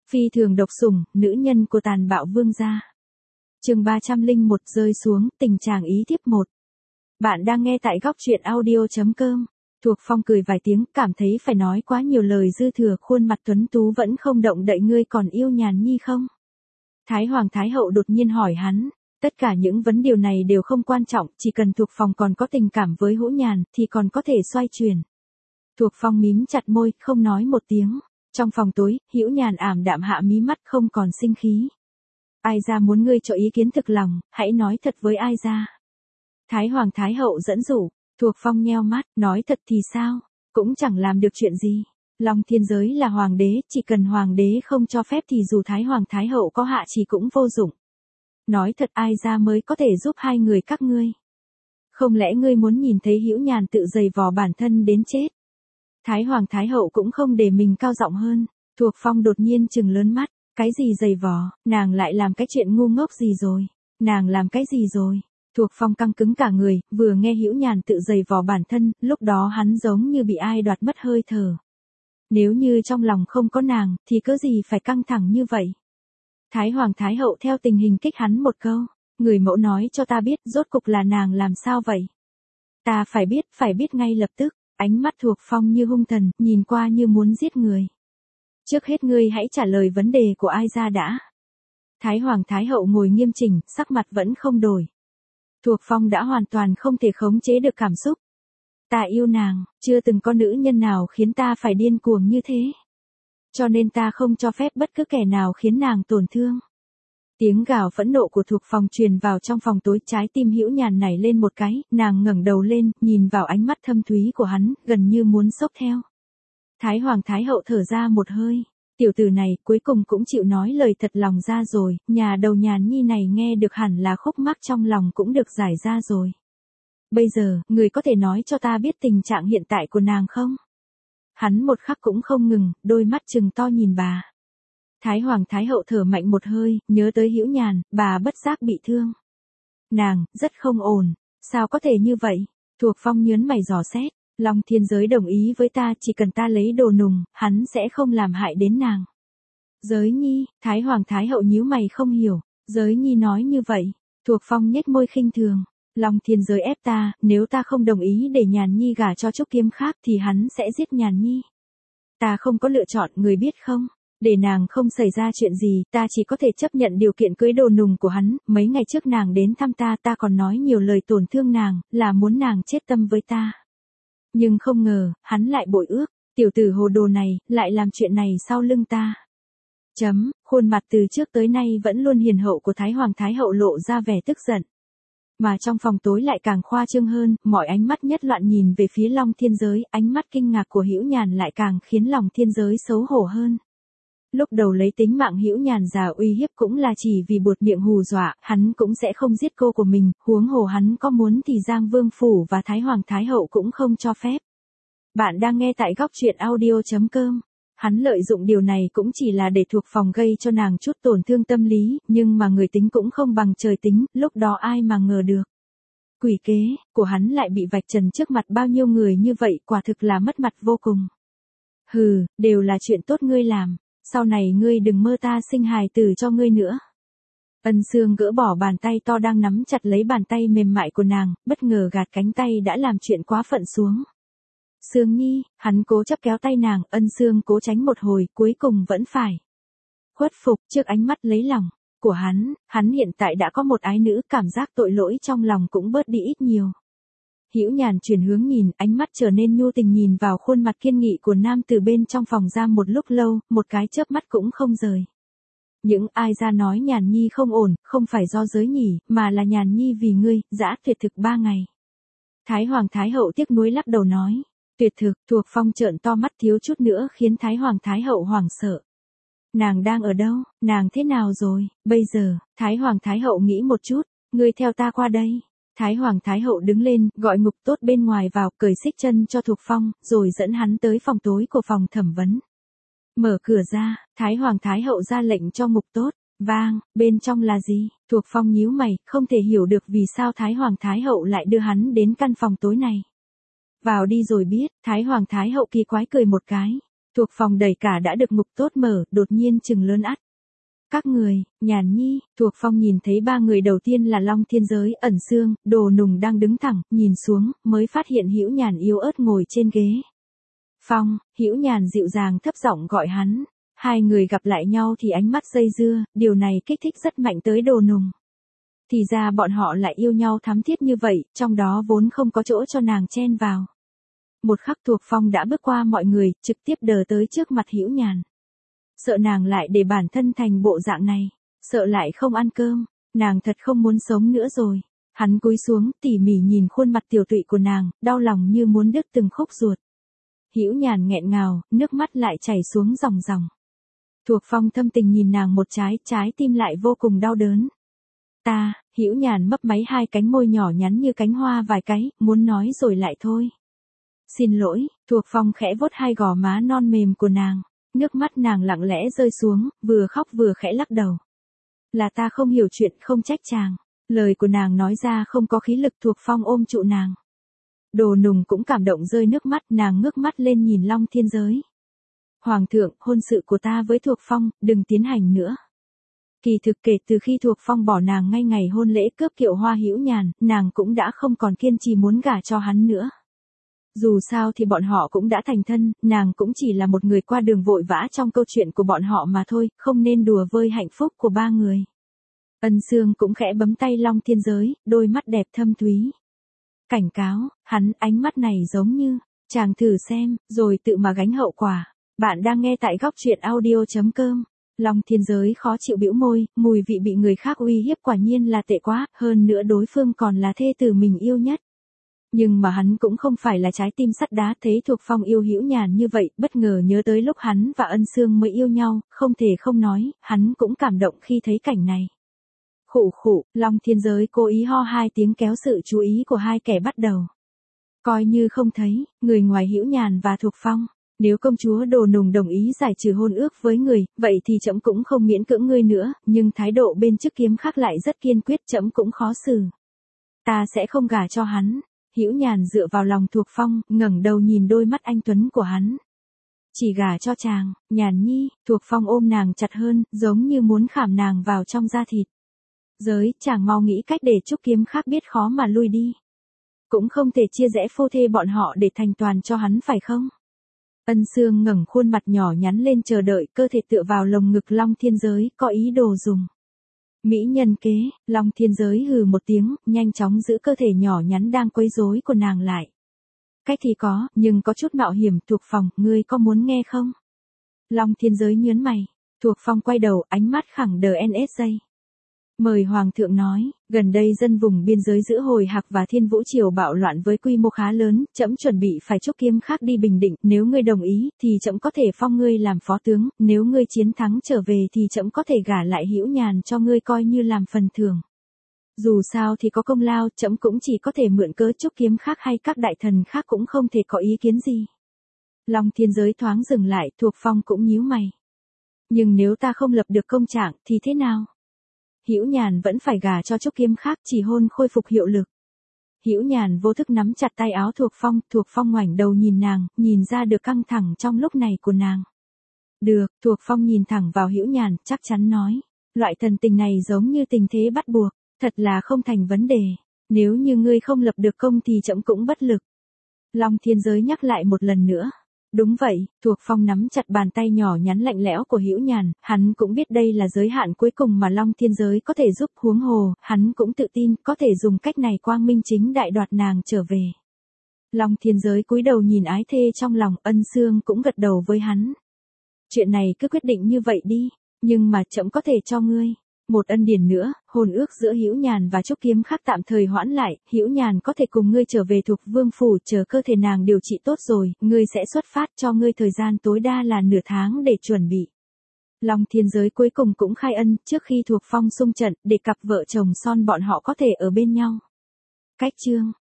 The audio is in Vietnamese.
Phi thường độc sủng, nữ nhân của tàn bạo vương gia. Chương 301 rơi xuống, tình trạng ý tiếp 1. Bạn đang nghe tại góc truyện audio.com. Thuộc Phong cười vài tiếng, cảm thấy phải nói quá nhiều lời dư thừa, khuôn mặt tuấn tú vẫn không động đậy. Ngươi còn yêu Nhàn Nhi không? Thái Hoàng Thái Hậu đột nhiên hỏi hắn. Tất cả những vấn điều này đều không quan trọng, chỉ cần Thuộc Phong còn có tình cảm với Hữu Nhàn thì còn có thể xoay chuyển. Thuộc Phong mím chặt môi, không nói một tiếng. Trong phòng tối, Hữu Nhàn ảm đạm hạ mí mắt, không còn sinh khí. Ai ra muốn ngươi cho ý kiến thực lòng, hãy nói thật với ai ra. Thái Hoàng Thái Hậu dẫn dụ. Thuộc Phong nheo mắt, nói thật thì sao, cũng chẳng làm được chuyện gì. Long thiên giới là hoàng đế, chỉ cần hoàng đế không cho phép thì dù Thái Hoàng Thái Hậu có hạ chỉ cũng vô dụng. Nói thật, ai ra mới có thể giúp hai người các ngươi. Không lẽ ngươi muốn nhìn thấy Hữu Nhàn tự giày vò bản thân đến chết? Thái Hoàng Thái Hậu cũng không để mình cao giọng hơn. Thuộc Phong đột nhiên trừng lớn mắt, cái gì giày vò, nàng lại làm cái chuyện ngu ngốc gì rồi? Nàng làm cái gì rồi? Thuộc Phong căng cứng cả người, vừa nghe Hữu Nhàn tự giày vò bản thân, lúc đó hắn giống như bị ai đoạt mất hơi thở. Nếu như trong lòng không có nàng, thì cớ gì phải căng thẳng như vậy? Thái Hoàng Thái Hậu theo tình hình kích hắn một câu, người mẫu nói cho ta biết rốt cục là nàng làm sao vậy? Ta phải biết ngay lập tức. Ánh mắt Thuộc Phong như hung thần, nhìn qua như muốn giết người. Trước hết ngươi hãy trả lời vấn đề của ai ra đã. Thái Hoàng Thái Hậu ngồi nghiêm chỉnh, sắc mặt vẫn không đổi. Thuộc Phong đã hoàn toàn không thể khống chế được cảm xúc. Ta yêu nàng, chưa từng có nữ nhân nào khiến ta phải điên cuồng như thế. Cho nên ta không cho phép bất cứ kẻ nào khiến nàng tổn thương. Tiếng gào phẫn nộ của Thuộc Phong truyền vào trong phòng tối, trái tim Hữu Nhàn nảy lên một cái, nàng ngẩng đầu lên, nhìn vào ánh mắt thâm thúy của hắn, gần như muốn xốc theo. Thái Hoàng Thái Hậu thở ra một hơi, tiểu tử này cuối cùng cũng chịu nói lời thật lòng ra rồi, nhà đầu Nhàn Nhi này nghe được hẳn là khúc mắc trong lòng cũng được giải ra rồi. Bây giờ, người có thể nói cho ta biết tình trạng hiện tại của nàng không? Hắn một khắc cũng không ngừng, đôi mắt trừng to nhìn bà. Thái Hoàng Thái Hậu thở mạnh một hơi, nhớ tới Hữu Nhàn, bà bất giác bị thương. Nàng, rất không ổn, sao có thể như vậy? Thuộc Phong nhớn mày dò xét, Long thiên giới đồng ý với ta, chỉ cần ta lấy đồ nùng, hắn sẽ không làm hại đến nàng. Giới Nhi, Thái Hoàng Thái Hậu nhíu mày không hiểu, Giới Nhi nói như vậy, Thuộc Phong nhếch môi khinh thường. Long thiên giới ép ta, nếu ta không đồng ý để Nhàn Nhi gả cho Trúc Kiếm khác thì hắn sẽ giết Nhàn Nhi. Ta không có lựa chọn, người biết không? Để nàng không xảy ra chuyện gì, ta chỉ có thể chấp nhận điều kiện cưới đồ nùng của hắn. Mấy ngày trước nàng đến thăm ta, ta còn nói nhiều lời tổn thương nàng, là muốn nàng chết tâm với ta. Nhưng không ngờ, hắn lại bội ước, tiểu tử hồ đồ này, lại làm chuyện này sau lưng ta. Khuôn mặt từ trước tới nay vẫn luôn hiền hậu của Thái Hoàng Thái Hậu lộ ra vẻ tức giận. Mà trong phòng tối lại càng khoa trương hơn, mọi ánh mắt nhất loạn nhìn về phía Long thiên giới, ánh mắt kinh ngạc của Hữu Nhàn lại càng khiến lòng thiên giới xấu hổ hơn. Lúc đầu lấy tính mạng Hữu Nhàn già uy hiếp cũng là chỉ vì buột miệng hù dọa, hắn cũng sẽ không giết cô của mình, huống hồ hắn có muốn thì Giang Vương Phủ và Thái Hoàng Thái Hậu cũng không cho phép. Bạn đang nghe tại góc truyện audio.com. Hắn lợi dụng điều này cũng chỉ là để Thuộc Phong gây cho nàng chút tổn thương tâm lý, nhưng mà người tính cũng không bằng trời tính, lúc đó ai mà ngờ được. Quỷ kế của hắn lại bị vạch trần trước mặt bao nhiêu người như vậy, quả thực là mất mặt vô cùng. Hừ, đều là chuyện tốt ngươi làm. Sau này ngươi đừng mơ ta sinh hài tử cho ngươi nữa. Ân Sương gỡ bỏ bàn tay to đang nắm chặt lấy bàn tay mềm mại của nàng, bất ngờ gạt cánh tay đã làm chuyện quá phận xuống. Sương Nhi, hắn cố chấp kéo tay nàng, Ân Sương cố tránh một hồi, cuối cùng vẫn phải khuất phục trước ánh mắt lấy lòng của hắn hiện tại đã có một ái nữ, cảm giác tội lỗi trong lòng cũng bớt đi ít nhiều. Hữu Nhàn chuyển hướng nhìn, ánh mắt trở nên nhu tình nhìn vào khuôn mặt kiên nghị của nam từ bên trong phòng ra một lúc lâu, một cái chớp mắt cũng không rời. Những ai ra nói Nhàn Nhi không ổn, không phải do Giới nhỉ, mà là Nhàn Nhi vì ngươi, dã tuyệt thực 3 ngày. Thái Hoàng Thái Hậu tiếc nuối lắc đầu nói, tuyệt thực. Thuộc Phong trợn to mắt thiếu chút nữa khiến Thái Hoàng Thái Hậu hoảng sợ. Nàng đang ở đâu, nàng thế nào rồi, bây giờ? Thái Hoàng Thái Hậu nghĩ một chút, ngươi theo ta qua đây. Thái Hoàng Thái Hậu đứng lên, gọi Ngục Tốt bên ngoài vào, cởi xích chân cho Thuộc Phong, rồi dẫn hắn tới phòng tối của phòng thẩm vấn. Mở cửa ra, Thái Hoàng Thái Hậu ra lệnh cho Ngục Tốt. Vang, bên trong là gì? Thuộc Phong nhíu mày, không thể hiểu được vì sao Thái Hoàng Thái Hậu lại đưa hắn đến căn phòng tối này. Vào đi rồi biết. Thái Hoàng Thái Hậu kỳ quái cười một cái. Thuộc phòng đầy cả đã được ngục tốt mở, đột nhiên trừng lớn ắt. Các người, Nhàn Nhi, Thuộc Phong nhìn thấy ba người đầu tiên là Long Thiên Giới, Ẩn Xương, Đồ Nùng đang đứng thẳng, nhìn xuống, mới phát hiện Hữu Nhàn yếu ớt ngồi trên ghế. Phong, Hữu Nhàn dịu dàng thấp giọng gọi hắn. Hai người gặp lại nhau thì ánh mắt dây dưa, điều này kích thích rất mạnh tới Đồ Nùng. Thì ra bọn họ lại yêu nhau thắm thiết như vậy, trong đó vốn không có chỗ cho nàng chen vào. Một khắc Thuộc Phong đã bước qua mọi người, trực tiếp đờ tới trước mặt Hữu Nhàn. Sợ nàng lại để bản thân thành bộ dạng này, sợ lại không ăn cơm, nàng thật không muốn sống nữa rồi. Hắn cúi xuống, tỉ mỉ nhìn khuôn mặt tiểu tụy của nàng, đau lòng như muốn đứt từng khúc ruột. Hữu Nhàn nghẹn ngào, nước mắt lại chảy xuống ròng ròng. Thuộc Phong thâm tình nhìn nàng một trái tim lại vô cùng đau đớn. Hữu Nhàn mấp máy hai cánh môi nhỏ nhắn như cánh hoa vài cái, muốn nói rồi lại thôi. Xin lỗi, Thuộc Phong khẽ vuốt hai gò má non mềm của nàng. Nước mắt nàng lặng lẽ rơi xuống, vừa khóc vừa khẽ lắc đầu. Là ta không hiểu chuyện, không trách chàng. Lời của nàng nói ra không có khí lực. Thuộc Phong ôm trụ nàng. Đồ Nùng cũng cảm động rơi nước mắt, nàng ngước mắt lên nhìn Long Thiên Giới. Hoàng thượng, hôn sự của ta với Thuộc Phong, đừng tiến hành nữa. Kỳ thực kể từ khi Thuộc Phong bỏ nàng ngay ngày hôn lễ cướp kiệu hoa Hữu Nhàn, nàng cũng đã không còn kiên trì muốn gả cho hắn nữa. Dù sao thì bọn họ cũng đã thành thân, nàng cũng chỉ là một người qua đường vội vã trong câu chuyện của bọn họ mà thôi, không nên đùa vơi hạnh phúc của ba người. Ân Xương cũng khẽ bấm tay Long Thiên Giới, đôi mắt đẹp thâm thúy. Cảnh cáo, hắn, ánh mắt này giống như, chàng thử xem, rồi tự mà gánh hậu quả. Bạn đang nghe tại góc truyện audio.com. Long Thiên Giới khó chịu bĩu môi, mùi vị bị người khác uy hiếp quả nhiên là tệ quá, hơn nữa đối phương còn là thê tử mình yêu nhất. Nhưng mà hắn cũng không phải là trái tim sắt đá, thấy Thuộc Phong yêu Hữu Nhàn như vậy, bất ngờ nhớ tới lúc hắn và Ân Xương mới yêu nhau, không thể không nói, hắn cũng cảm động khi thấy cảnh này. Khụ khụ, Long Thiên Giới cố ý ho hai tiếng kéo sự chú ý của hai kẻ bắt đầu. Coi như không thấy, người ngoài Hữu Nhàn và Thuộc Phong. Nếu công chúa Đồ Nùng đồng ý giải trừ hôn ước với người, vậy thì trẫm cũng không miễn cưỡng ngươi nữa, nhưng thái độ bên Chức Kiếm khác lại rất kiên quyết, trẫm cũng khó xử. Ta sẽ không gả cho hắn. Hữu Nhàn dựa vào lòng Thuộc Phong, ngẩng đầu nhìn đôi mắt anh tuấn của hắn. Chỉ gả cho chàng, Nhàn Nhi. Thuộc Phong ôm nàng chặt hơn, giống như muốn khảm nàng vào trong da thịt. Giới, chàng mau nghĩ cách để Trúc Kiếm khác biết khó mà lui đi. Cũng không thể chia rẽ phu thê bọn họ để thành toàn cho hắn phải không? Ân Xương ngẩng khuôn mặt nhỏ nhắn lên chờ đợi, cơ thể tựa vào lồng ngực Long Thiên Giới, có ý đồ dùng. Mỹ nhân kế, Long Thiên Giới hừ một tiếng, nhanh chóng giữ cơ thể nhỏ nhắn đang quấy rối của nàng lại. Cách thì có, nhưng có chút mạo hiểm. Thuộc Phong, ngươi có muốn nghe không? Long Thiên Giới nhớn mày. Thuộc Phong quay đầu, ánh mắt khẳng đờ NSJ. Mời Hoàng thượng nói, gần đây dân vùng biên giới giữa Hồi Hạc và Thiên Vũ Triều bạo loạn với quy mô khá lớn, trẫm chuẩn bị phải Trúc Kiếm khác đi Bình Định, nếu ngươi đồng ý, thì trẫm có thể phong ngươi làm phó tướng, nếu ngươi chiến thắng trở về thì trẫm có thể gả lại Hữu Nhàn cho ngươi coi như làm phần thưởng. Dù sao thì có công lao, trẫm cũng chỉ có thể mượn cớ Trúc Kiếm khác hay các đại thần khác cũng không thể có ý kiến gì. Long Thiên Giới thoáng dừng lại, Thuộc Phong cũng nhíu mày. Nhưng nếu ta không lập được công trạng thì thế nào? Hữu Nhàn vẫn phải gả cho Trúc Kiếm khác, chỉ hôn khôi phục hiệu lực. Hữu Nhàn vô thức nắm chặt tay áo Thuộc Phong ngoảnh đầu nhìn nàng, nhìn ra được căng thẳng trong lúc này của nàng. Được, Thuộc Phong nhìn thẳng vào Hữu Nhàn, chắc chắn nói, loại thần tình này giống như tình thế bắt buộc, thật là không thành vấn đề, nếu như ngươi không lập được công thì trẫm cũng bất lực. Long Thiên Giới nhắc lại một lần nữa. Đúng vậy, Thuộc Phong nắm chặt bàn tay nhỏ nhắn lạnh lẽo của Hữu Nhàn, hắn cũng biết đây là giới hạn cuối cùng mà Long Thiên Giới có thể giúp, huống hồ, hắn cũng tự tin có thể dùng cách này quang minh chính đại đoạt nàng trở về. Long Thiên Giới cúi đầu nhìn ái thê trong lòng, Ân Xương cũng gật đầu với hắn. Chuyện này cứ quyết định như vậy đi, nhưng mà trẫm có thể cho ngươi một ân điển nữa, hôn ước giữa Hữu Nhàn và Trúc Kiếm khác tạm thời hoãn lại, Hữu Nhàn có thể cùng ngươi trở về Thục Vương phủ, chờ cơ thể nàng điều trị tốt rồi, ngươi sẽ xuất phát, cho ngươi thời gian tối đa là nửa tháng để chuẩn bị. Long Thiên Giới cuối cùng cũng khai ân, trước khi Thuộc Phong xung trận, để cặp vợ chồng son bọn họ có thể ở bên nhau. Cách chương